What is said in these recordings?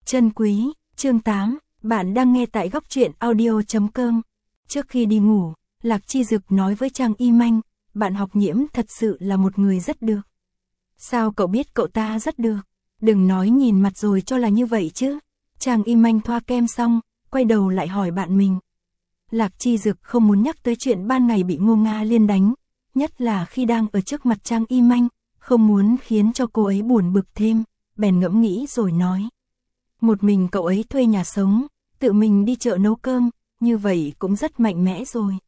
Chân quý, chương 8, bạn đang nghe tại góc truyện audio.com. Trước khi đi ngủ, Lạc Chi Dực nói với Trang Y Manh, bạn học Nhiễm thật sự là một người rất được. Sao cậu biết cậu ta rất được? Đừng nói nhìn mặt rồi cho là như vậy chứ. Trang Y Manh thoa kem xong, quay đầu lại hỏi bạn mình. Lạc Chi Dực không muốn nhắc tới chuyện ban ngày bị Ngô Nga Liên đánh, nhất là khi đang ở trước mặt Trang Y Manh, không muốn khiến cho cô ấy buồn bực thêm, bèn ngẫm nghĩ rồi nói. Một mình cậu ấy thuê nhà sống, tự mình đi chợ nấu cơm, như vậy cũng rất mạnh mẽ rồi.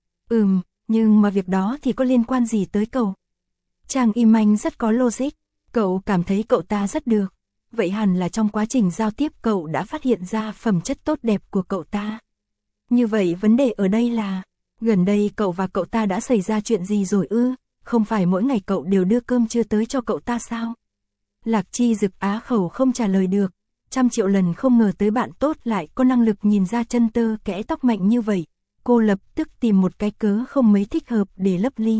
Nhưng mà việc đó thì có liên quan gì tới cậu? Trang Y Manh rất có logic, cậu cảm thấy cậu ta rất được, vậy hẳn là trong quá trình giao tiếp cậu đã phát hiện ra phẩm chất tốt đẹp của cậu ta. Như vậy vấn đề ở đây là, gần đây cậu và cậu ta đã xảy ra chuyện gì rồi ư? Không phải mỗi ngày cậu đều đưa cơm trưa tới cho cậu ta sao? Lạc Chi Dực á khẩu không trả lời được, 100 triệu lần không ngờ tới bạn tốt lại có năng lực nhìn ra chân tơ kẽ tóc mạnh như vậy. Cô lập tức tìm một cái cớ không mấy thích hợp để lấp ly.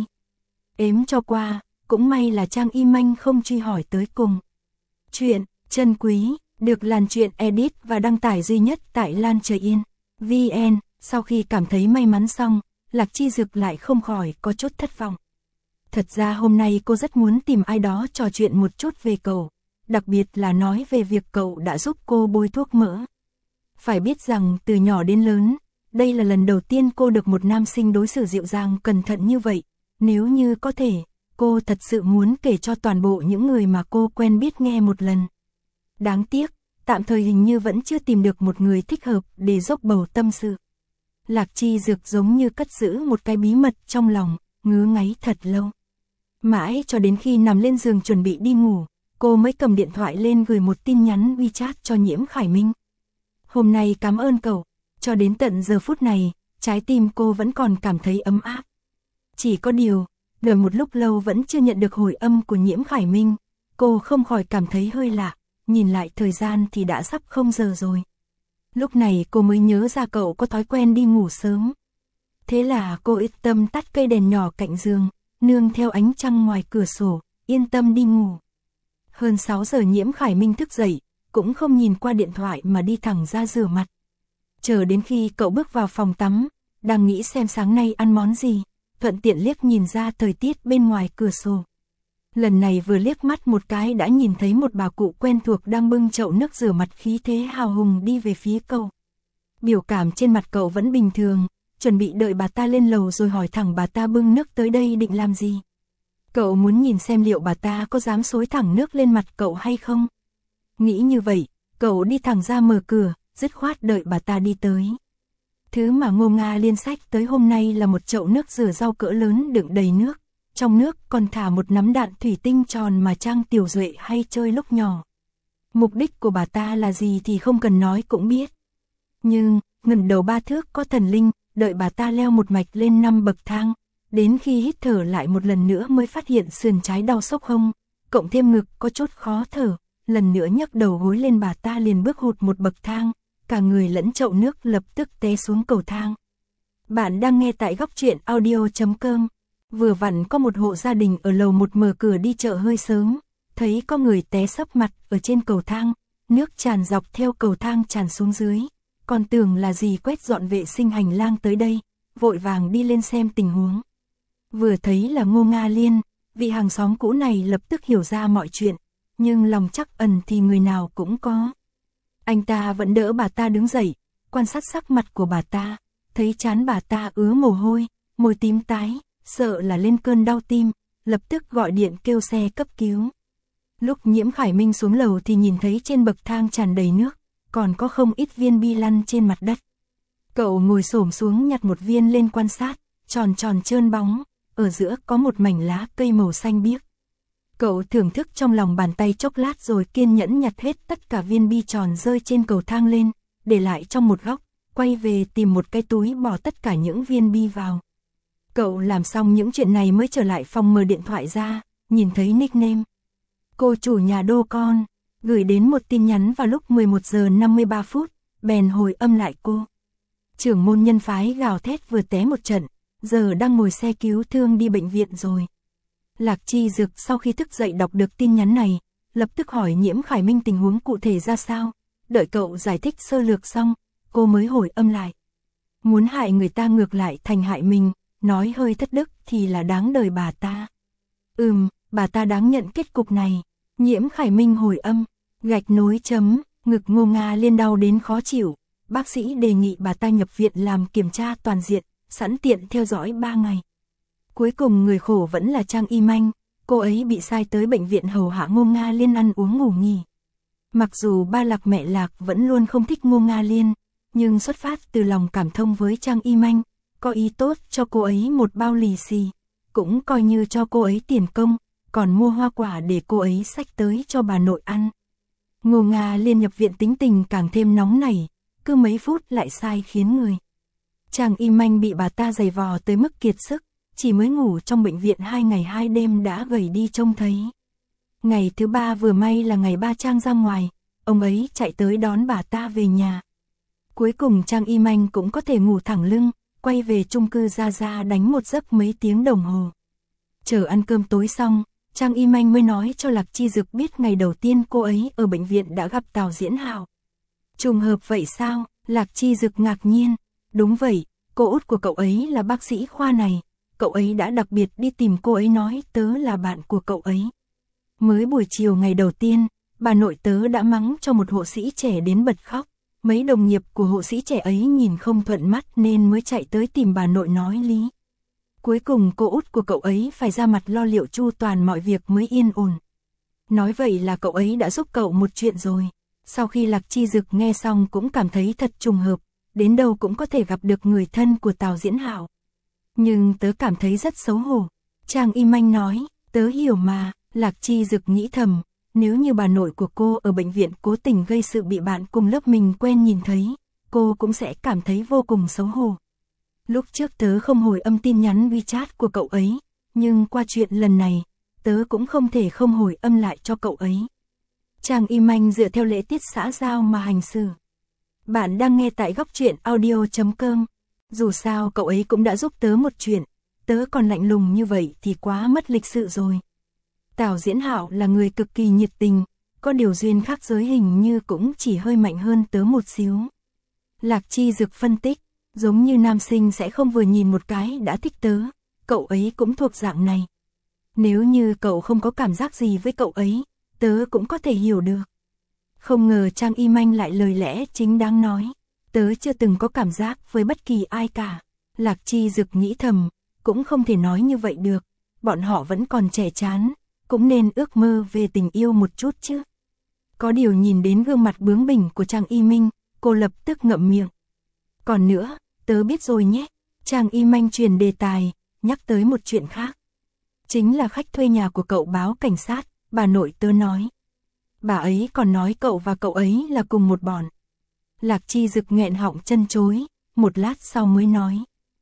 Ếm cho qua, cũng may là Trang Y Manh không truy hỏi tới cùng. Chuyện Chân Quý được Lan Truyện edit và đăng tải duy nhất tại Lan Trời Yên VN. Sau khi cảm thấy may mắn xong, Lạc Chi Dực lại không khỏi có chút thất vọng. Thật ra hôm nay cô rất muốn tìm ai đó trò chuyện một chút về cậu, đặc biệt là nói về việc cậu đã giúp cô bôi thuốc mỡ. Phải biết rằng từ nhỏ đến lớn, đây là lần đầu tiên cô được một nam sinh đối xử dịu dàng cẩn thận như vậy. Nếu như có thể, cô thật sự muốn kể cho toàn bộ những người mà cô quen biết nghe một lần. Đáng tiếc, tạm thời hình như vẫn chưa tìm được một người thích hợp để dốc bầu tâm sự. Lạc Chi Dực giống như cất giữ một cái bí mật trong lòng, ngứa ngáy thật lâu. Mãi cho đến khi nằm lên giường chuẩn bị đi ngủ, cô mới cầm điện thoại lên gửi một tin nhắn WeChat cho Nhiễm Khải Minh. Hôm nay cảm ơn cậu, cho đến tận giờ phút này, trái tim cô vẫn còn cảm thấy ấm áp. Chỉ có điều, đợi một lúc lâu vẫn chưa nhận được hồi âm của Nhiễm Khải Minh, cô không khỏi cảm thấy hơi lạ, nhìn lại thời gian thì đã sắp 0 giờ rồi. Lúc này cô mới nhớ ra cậu có thói quen đi ngủ sớm. Thế là cô yên tâm tắt cây đèn nhỏ cạnh giường, nương theo ánh trăng ngoài cửa sổ, yên tâm đi ngủ. Hơn 6 giờ Nhiễm Khải Minh thức dậy, cũng không nhìn qua điện thoại mà đi thẳng ra rửa mặt. Chờ đến khi cậu bước vào phòng tắm, đang nghĩ xem sáng nay ăn món gì, thuận tiện liếc nhìn ra thời tiết bên ngoài cửa sổ. Lần này vừa liếc mắt một cái đã nhìn thấy một bà cụ quen thuộc đang bưng chậu nước rửa mặt khí thế hào hùng đi về phía cậu. Biểu cảm trên mặt cậu vẫn bình thường, chuẩn bị đợi bà ta lên lầu rồi hỏi thẳng bà ta bưng nước tới đây định làm gì. Cậu muốn nhìn xem liệu bà ta có dám xối thẳng nước lên mặt cậu hay không. Nghĩ như vậy, cậu đi thẳng ra mở cửa, dứt khoát đợi bà ta đi tới. Thứ mà Ngô Nga Liên xách tới hôm nay là một chậu nước rửa rau cỡ lớn đựng đầy nước. Trong nước còn thả một nắm đạn thủy tinh tròn mà Trang Tiểu Duệ hay chơi lúc nhỏ. Mục đích của bà ta là gì thì không cần nói cũng biết. Nhưng, ngẩng đầu 3 thước có thần linh, đợi bà ta leo một mạch lên 5 bậc thang. Đến khi hít thở lại một lần nữa mới phát hiện sườn trái đau sốc hông, cộng thêm ngực có chút khó thở. Lần nữa nhấc đầu gối lên bà ta liền bước hụt một bậc thang, cả người lẫn chậu nước lập tức té xuống cầu thang. Bạn đang nghe tại góc truyện audio.com. Vừa vặn có một hộ gia đình ở lầu 1 mở cửa đi chợ hơi sớm, thấy có người té sấp mặt ở trên cầu thang, nước tràn dọc theo cầu thang tràn xuống dưới, còn tưởng là gì quét dọn vệ sinh hành lang tới đây, vội vàng đi lên xem tình huống. Vừa thấy là Ngô Nga Liên, vị hàng xóm cũ này lập tức hiểu ra mọi chuyện, nhưng lòng trắc ẩn thì người nào cũng có. Anh ta vẫn đỡ bà ta đứng dậy, quan sát sắc mặt của bà ta, thấy trán bà ta ứa mồ hôi, môi tím tái, sợ là lên cơn đau tim, lập tức gọi điện kêu xe cấp cứu. Lúc Nhiễm Khải Minh xuống lầu thì nhìn thấy trên bậc thang tràn đầy nước, còn có không ít viên bi lăn trên mặt đất. Cậu ngồi xổm xuống nhặt một viên lên quan sát, tròn tròn trơn bóng, ở giữa có một mảnh lá cây màu xanh biếc. Cậu thưởng thức trong lòng bàn tay chốc lát rồi kiên nhẫn nhặt hết tất cả viên bi tròn rơi trên cầu thang lên, để lại trong một góc, quay về tìm một cái túi bỏ tất cả những viên bi vào. Cậu làm xong những chuyện này mới trở lại phòng mở điện thoại ra, nhìn thấy nickname. Cô chủ nhà Đô Con, gửi đến một tin nhắn vào lúc 11 giờ 53 phút, bèn hồi âm lại cô. Trưởng môn nhân phái gào thét vừa té một trận, giờ đang ngồi xe cứu thương đi bệnh viện rồi. Lạc Chi Dực sau khi thức dậy đọc được tin nhắn này, lập tức hỏi Nhiễm Khải Minh tình huống cụ thể ra sao, đợi cậu giải thích sơ lược xong, cô mới hồi âm lại. Muốn hại người ta ngược lại thành hại mình, nói hơi thất đức thì là đáng đời bà ta. Bà ta đáng nhận kết cục này. Nhiễm Khải Minh hồi âm, gạch nối chấm, ngực Ngô Nga Liên đau đến khó chịu. Bác sĩ đề nghị bà ta nhập viện làm kiểm tra toàn diện, sẵn tiện theo dõi 3 ngày. Cuối cùng người khổ vẫn là Trang Y Manh, cô ấy bị sai tới bệnh viện hầu hạ Ngô Nga Liên ăn uống ngủ nghỉ. Mặc dù ba Lạc mẹ Lạc vẫn luôn không thích Ngô Nga Liên, nhưng xuất phát từ lòng cảm thông với Trang Y Manh, có ý tốt cho cô ấy một bao lì xì, cũng coi như cho cô ấy tiền công, còn mua hoa quả để cô ấy xách tới cho bà nội ăn. Ngô Nga Liên nhập viện tính tình càng thêm nóng nảy, cứ mấy phút lại sai khiến người. Trang Y Manh bị bà ta giày vò tới mức kiệt sức, chỉ mới ngủ trong bệnh viện 2 ngày 2 đêm đã gầy đi trông thấy. Ngày thứ 3 vừa may là ngày ba Trang ra ngoài, ông ấy chạy tới đón bà ta về nhà. Cuối cùng Trang Y Manh cũng có thể ngủ thẳng lưng, quay về chung cư ra đánh một giấc mấy tiếng đồng hồ. Chờ ăn cơm tối xong, Trang Y Manh mới nói cho Lạc Chi Dực biết ngày đầu tiên cô ấy ở bệnh viện đã gặp Tào Diễn Hạo. Trùng hợp vậy sao? Lạc Chi Dực ngạc nhiên. Đúng vậy, cô út của cậu ấy là bác sĩ khoa này. Cậu ấy đã đặc biệt đi tìm cô ấy nói tớ là bạn của cậu ấy. Mới buổi chiều ngày đầu tiên, bà nội tớ đã mắng cho một hộ sĩ trẻ đến bật khóc. Mấy đồng nghiệp của hộ sĩ trẻ ấy nhìn không thuận mắt nên mới chạy tới tìm bà nội nói lý. Cuối cùng cô út của cậu ấy phải ra mặt lo liệu chu toàn mọi việc mới yên ổn. Nói vậy là cậu ấy đã giúp cậu một chuyện rồi. Sau khi Lạc Chi Dực nghe xong cũng cảm thấy thật trùng hợp, đến đâu cũng có thể gặp được người thân của Tào Diễn Hạo. Nhưng tớ cảm thấy rất xấu hổ. Trang Y Manh nói, tớ hiểu mà. Lạc Chi Dực nghĩ thầm, nếu như bà nội của cô ở bệnh viện cố tình gây sự bị bạn cùng lớp mình quen nhìn thấy, cô cũng sẽ cảm thấy vô cùng xấu hổ. Lúc trước tớ không hồi âm tin nhắn WeChat của cậu ấy, nhưng qua chuyện lần này, tớ cũng không thể không hồi âm lại cho cậu ấy. Trang Y Manh dựa theo lễ tiết xã giao mà hành xử. Bạn đang nghe tại góc truyện audio.com. Dù sao cậu ấy cũng đã giúp tớ một chuyện, tớ còn lạnh lùng như vậy thì quá mất lịch sự rồi. Tào Diễn Hạo là người cực kỳ nhiệt tình, có điều duyên khác giới hình như cũng chỉ hơi mạnh hơn tớ một xíu. Lạc Chi Dực phân tích, giống như nam sinh sẽ không vừa nhìn một cái đã thích tớ, cậu ấy cũng thuộc dạng này. Nếu như cậu không có cảm giác gì với cậu ấy, tớ cũng có thể hiểu được. Không ngờ Trang Y Manh lại lời lẽ chính đáng nói, tớ chưa từng có cảm giác với bất kỳ ai cả. Lạc Chi Dực nghĩ thầm, cũng không thể nói như vậy được, bọn họ vẫn còn trẻ chán, cũng nên ước mơ về tình yêu một chút chứ. Có điều nhìn đến gương mặt bướng bỉnh của Trang Y Minh, cô lập tức ngậm miệng. Còn nữa, tớ biết rồi nhé. Trang Y Manh truyền đề tài, nhắc tới một chuyện khác. Chính là khách thuê nhà của cậu báo cảnh sát, bà nội tớ nói. Bà ấy còn nói cậu và cậu ấy là cùng một bọn. Lạc Chi Dực nghẹn họng chân chối, một lát sau mới nói.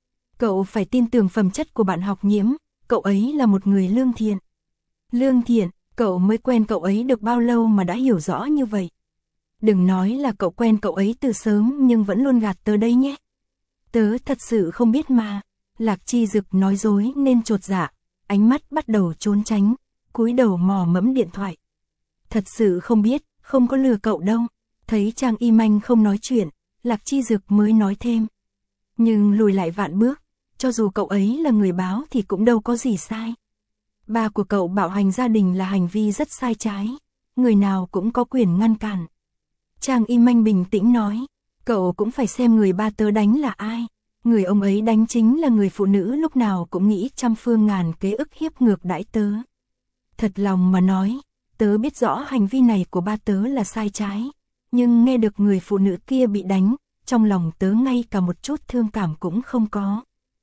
Cậu phải tin tưởng phẩm chất của bạn học Nhiễm, cậu ấy là một người lương thiện. Lương thiện, cậu mới quen cậu ấy được bao lâu mà đã hiểu rõ như vậy. Đừng nói là cậu quen cậu ấy từ sớm nhưng vẫn luôn gạt tớ đây nhé. Tớ thật sự không biết mà. Lạc Chi Dực nói dối nên chột dạ, ánh mắt bắt đầu trốn tránh, cúi đầu mò mẫm điện thoại. Thật sự không biết, không có lừa cậu đâu. Thấy Trang Y Manh không nói chuyện, Lạc Chi Dực mới nói thêm. Nhưng lùi lại vạn bước, cho dù cậu ấy là người báo thì cũng đâu có gì sai. Ba của cậu bạo hành gia đình là hành vi rất sai trái, người nào cũng có quyền ngăn cản. Trang Y Manh bình tĩnh nói, cậu cũng phải xem người ba tớ đánh là ai. Người ông ấy đánh chính là người phụ nữ lúc nào cũng nghĩ trăm phương ngàn kế ức hiếp ngược đãi tớ. Thật lòng mà nói, tớ biết rõ hành vi này của ba tớ là sai trái, nhưng nghe được người phụ nữ kia bị đánh, trong lòng tớ ngay cả một chút thương cảm cũng không có.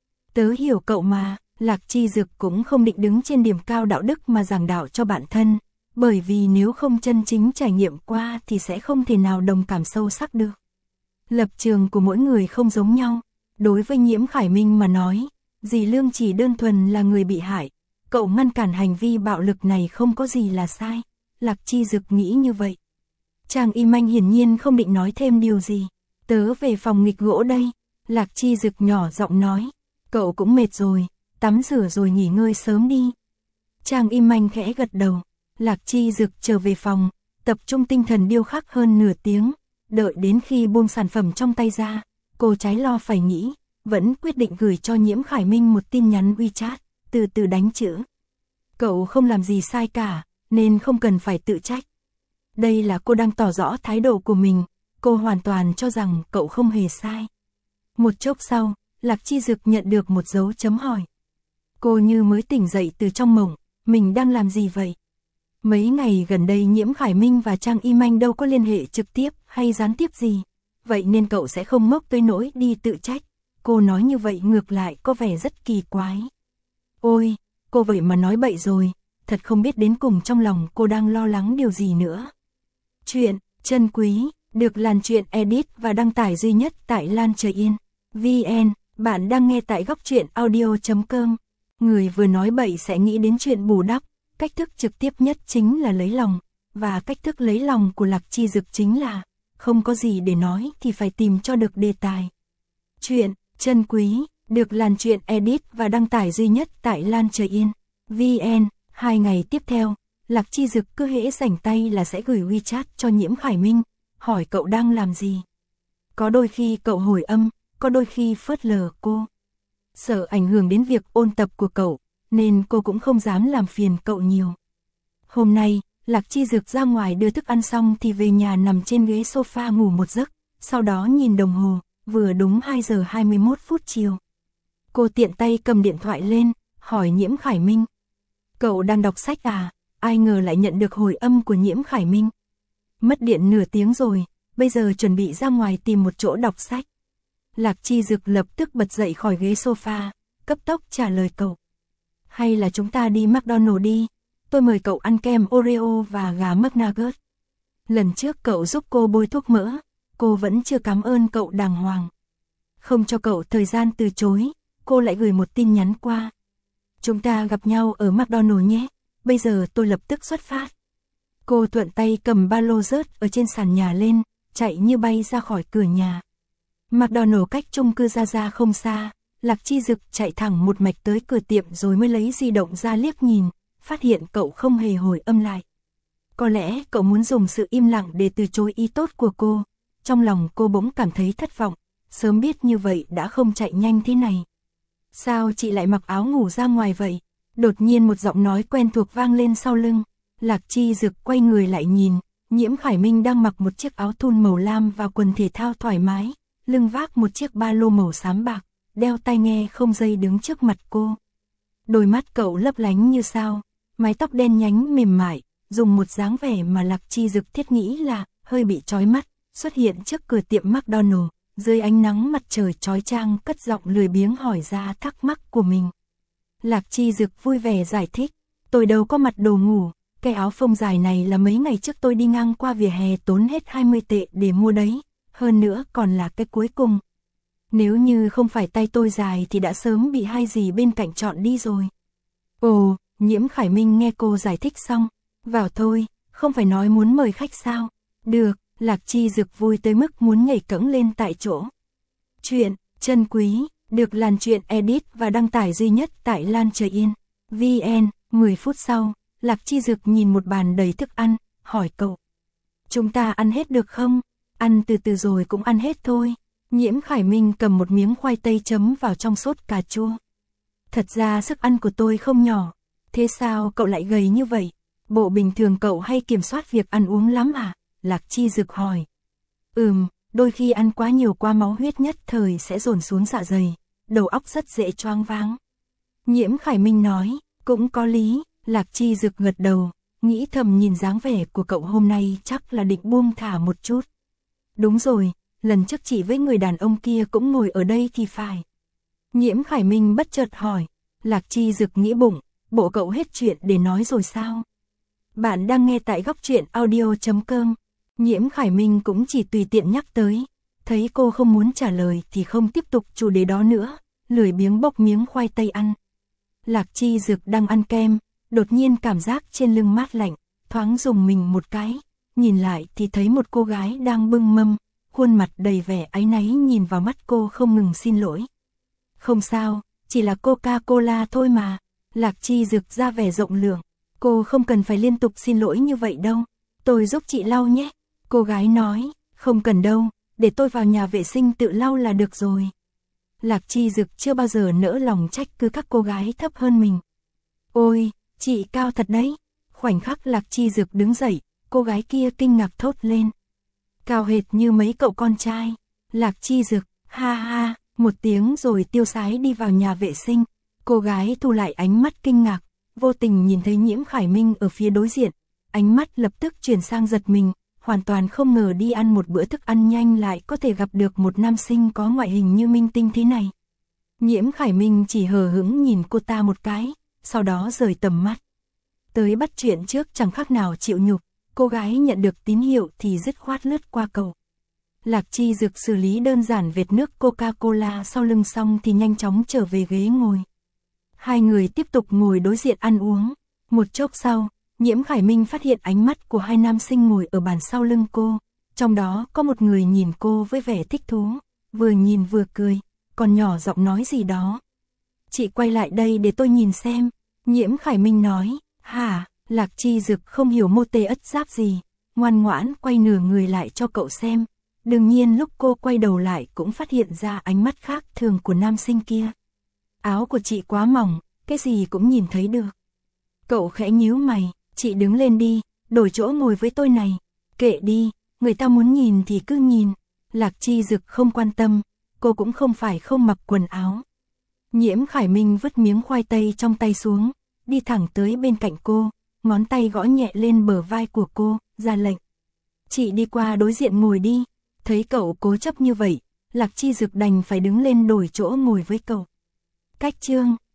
Tớ hiểu cậu mà. Lạc Chi Dực cũng không định đứng trên điểm cao đạo đức mà giảng đạo cho bản thân, bởi vì nếu không chân chính trải nghiệm qua thì sẽ không thể nào đồng cảm sâu sắc được. Lập trường của mỗi người không giống nhau, đối với Nhiễm Khải Minh mà nói, dì Lương chỉ đơn thuần là người bị hại, cậu ngăn cản hành vi bạo lực này không có gì là sai, Lạc Chi Dực nghĩ như vậy. Trang Y Manh hiển nhiên không định nói thêm điều gì, tớ về phòng nghịch gỗ đây, Lạc Chi Dực nhỏ giọng nói, cậu cũng mệt rồi. Tắm rửa rồi nghỉ ngơi sớm đi. Trang Y Manh khẽ gật đầu. Lạc Chi Dực trở về phòng, tập trung tinh thần điêu khắc hơn nửa tiếng, Đợi đến khi buông sản phẩm trong tay ra, cô trái lo phải nghĩ, vẫn quyết định gửi cho Nhiễm Khải Minh một tin nhắn WeChat, từ từ đánh chữ. Cậu không làm gì sai cả, nên không cần phải tự trách. Đây là cô đang tỏ rõ thái độ của mình, cô hoàn toàn cho rằng cậu không hề sai. Một chốc sau, Lạc Chi Dực nhận được một dấu chấm hỏi. Cô như mới tỉnh dậy từ trong mộng, mình đang làm gì vậy? Mấy ngày gần đây Nhiễm Khải Minh và Trang Y Manh đâu có liên hệ trực tiếp hay gián tiếp gì, vậy nên cậu sẽ không ngốc tới nỗi đi tự trách. Cô nói như vậy ngược lại có vẻ rất kỳ quái. Ôi, cô vậy mà nói bậy rồi, thật không biết đến cùng trong lòng cô đang lo lắng điều gì nữa. Chuyện Chân Quý được Lan Truyện edit và đăng tải duy nhất tại Lan Trời Yên VN. Bạn đang nghe tại Góc Truyện Audio.com. Người vừa nói bậy sẽ nghĩ đến chuyện bù đắp. Cách thức trực tiếp nhất chính là lấy lòng, và cách thức lấy lòng của Lạc Chi Dực chính là không có gì để nói thì phải tìm cho được đề tài. Chuyện Chân Quý được Lan Truyện edit và đăng tải duy nhất tại Lan Trời Yên VN. 2 ngày tiếp theo, Lạc Chi Dực cứ hễ rảnh tay là sẽ gửi WeChat cho Nhiễm Khải Minh, hỏi cậu đang làm gì. Có đôi khi cậu hồi âm, có đôi khi phớt lờ cô. Sợ ảnh hưởng đến việc ôn tập của cậu, nên cô cũng không dám làm phiền cậu nhiều. Hôm nay, Lạc Chi Dực ra ngoài đưa thức ăn xong thì về nhà nằm trên ghế sofa ngủ một giấc, sau đó nhìn đồng hồ, vừa đúng 2 giờ 21 phút chiều. Cô tiện tay cầm điện thoại lên, hỏi Nhiễm Khải Minh. Cậu đang đọc sách à? Ai ngờ lại nhận được hồi âm của Nhiễm Khải Minh. Mất điện nửa tiếng rồi, bây giờ chuẩn bị ra ngoài tìm một chỗ đọc sách. Lạc Chi Dực lập tức bật dậy khỏi ghế sofa, cấp tốc trả lời cậu. Hay là chúng ta đi McDonald's đi, tôi mời cậu ăn kem Oreo và gà McNugget. Lần trước cậu giúp cô bôi thuốc mỡ, cô vẫn chưa cảm ơn cậu đàng hoàng. Không cho cậu thời gian từ chối, cô lại gửi một tin nhắn qua. Chúng ta gặp nhau ở McDonald's nhé, bây giờ tôi lập tức xuất phát. Cô thuận tay cầm ba lô rớt ở trên sàn nhà lên, chạy như bay ra khỏi cửa nhà. McDonald's cách chung cư Ra không xa, Lạc Chi Dực chạy thẳng một mạch tới cửa tiệm rồi mới lấy di động ra liếc nhìn, phát hiện cậu không hề hồi âm lại. Có lẽ cậu muốn dùng sự im lặng để từ chối ý tốt của cô. Trong lòng cô bỗng cảm thấy thất vọng, sớm biết như vậy đã không chạy nhanh thế này. Sao chị lại mặc áo ngủ ra ngoài vậy? Đột nhiên một giọng nói quen thuộc vang lên sau lưng. Lạc Chi Dực quay người lại nhìn, Nhiễm Khải Minh đang mặc một chiếc áo thun màu lam và quần thể thao thoải mái, lưng vác một chiếc ba lô màu xám bạc, đeo tai nghe không dây đứng trước mặt cô. Đôi mắt cậu lấp lánh như sao, mái tóc đen nhánh mềm mại, dùng một dáng vẻ mà Lạc Chi Dực thiết nghĩ là hơi bị chói mắt, xuất hiện trước cửa tiệm McDonald's, dưới ánh nắng mặt trời chói chang cất giọng lười biếng hỏi ra thắc mắc của mình. Lạc Chi Dực vui vẻ giải thích, tôi đâu có mặc đồ ngủ, cái áo phông dài này là mấy ngày trước tôi đi ngang qua vỉa hè tốn hết 20 tệ để mua đấy, hơn nữa còn là cái cuối cùng. Nếu như không phải tay tôi dài thì đã sớm bị hai dì bên cạnh chọn đi rồi. Ồ, Nhiễm Khải Minh nghe cô giải thích xong, vào thôi, không phải nói muốn mời khách sao? Được, Lạc Chi Dực vui tới mức muốn nhảy cẫng lên tại chỗ. Chuyện Chân Quý được Lan Truyện edit và đăng tải duy nhất tại Lan Trời Yên VN. 10 phút sau, Lạc Chi Dực nhìn một bàn đầy thức ăn, hỏi cậu. Chúng ta ăn hết được không? Ăn từ từ rồi cũng ăn hết thôi. Nhiễm Khải Minh cầm một miếng khoai tây chấm vào trong sốt cà chua. Thật ra sức ăn của tôi không nhỏ. Thế sao cậu lại gầy như vậy? Bộ bình thường cậu hay kiểm soát việc ăn uống lắm à? Lạc Chi Dực hỏi. Đôi khi ăn quá nhiều qua máu huyết nhất thời sẽ dồn xuống dạ dày, đầu óc rất dễ choáng váng. Nhiễm Khải Minh nói, cũng có lý. Lạc Chi Dực gật đầu, nghĩ thầm nhìn dáng vẻ của cậu hôm nay chắc là định buông thả một chút. Đúng rồi, lần trước chị với người đàn ông kia cũng ngồi ở đây thì phải. Nhiễm Khải Minh bất chợt hỏi, Lạc Chi Dực nghĩ bụng, bộ cậu hết chuyện để nói rồi sao? Bạn đang nghe tại Góc Truyện Audio.com. Nhiễm Khải Minh cũng chỉ tùy tiện nhắc tới, thấy cô không muốn trả lời thì không tiếp tục chủ đề đó nữa, lười biếng bốc miếng khoai tây ăn. Lạc Chi Dực đang ăn kem, đột nhiên cảm giác trên lưng mát lạnh, thoáng rùng mình một cái, nhìn lại thì thấy một cô gái đang bưng mâm, khuôn mặt đầy vẻ áy náy nhìn vào mắt cô không ngừng xin lỗi. Không sao, chỉ là Coca-Cola thôi mà. Lạc Chi Dực ra vẻ rộng lượng, cô không cần phải liên tục xin lỗi như vậy đâu, tôi giúp chị lau nhé. Cô gái nói, Không cần đâu, để tôi vào nhà vệ sinh tự lau là được rồi. Lạc Chi Dực chưa bao giờ nỡ lòng trách cứ các cô gái thấp hơn mình. Ôi, chị cao thật đấy. Khoảnh khắc Lạc Chi Dực đứng dậy, cô gái kia kinh ngạc thốt lên. Cao hệt như mấy cậu con trai. Lạc Chi Dực, ha ha, một tiếng rồi tiêu sái đi vào nhà vệ sinh. Cô gái thu lại ánh mắt kinh ngạc, vô tình nhìn thấy Nhiễm Khải Minh ở phía đối diện. Ánh mắt lập tức chuyển sang giật mình, hoàn toàn không ngờ đi ăn một bữa thức ăn nhanh lại có thể gặp được một nam sinh có ngoại hình như minh tinh thế này. Nhiễm Khải Minh chỉ hờ hững nhìn cô ta một cái, sau đó rời tầm mắt. Tới bắt chuyện trước chẳng khác nào chịu nhục, cô gái nhận được tín hiệu thì dứt khoát lướt qua cầu. Lạc Chi Dực xử lý đơn giản vệt nước Coca-Cola sau lưng xong thì nhanh chóng trở về ghế ngồi. Hai người tiếp tục ngồi đối diện ăn uống. Một chốc sau, Nhiễm Khải Minh phát hiện ánh mắt của hai nam sinh ngồi ở bàn sau lưng cô. Trong đó có một người nhìn cô với vẻ thích thú, vừa nhìn vừa cười, còn nhỏ giọng nói gì đó. Chị quay lại đây để tôi nhìn xem. Nhiễm Khải Minh nói, hả? Lạc Chi Dực không hiểu mô tê ất giáp gì, ngoan ngoãn quay nửa người lại cho cậu xem. Đương nhiên lúc cô quay đầu lại cũng phát hiện ra ánh mắt khác thường của nam sinh kia. Áo của chị quá mỏng, cái gì cũng nhìn thấy được. Cậu khẽ nhíu mày, chị đứng lên đi, đổi chỗ ngồi với tôi này. Kệ đi, người ta muốn nhìn thì cứ nhìn. Lạc Chi Dực không quan tâm, cô cũng không phải không mặc quần áo. Nhiễm Khải Minh vứt miếng khoai tây trong tay xuống, đi thẳng tới bên cạnh cô, ngón tay gõ nhẹ lên bờ vai của cô, ra lệnh. Chị đi qua đối diện ngồi đi. Thấy cậu cố chấp như vậy, Lạc Chi Dực đành phải đứng lên đổi chỗ ngồi với cậu. Cách chương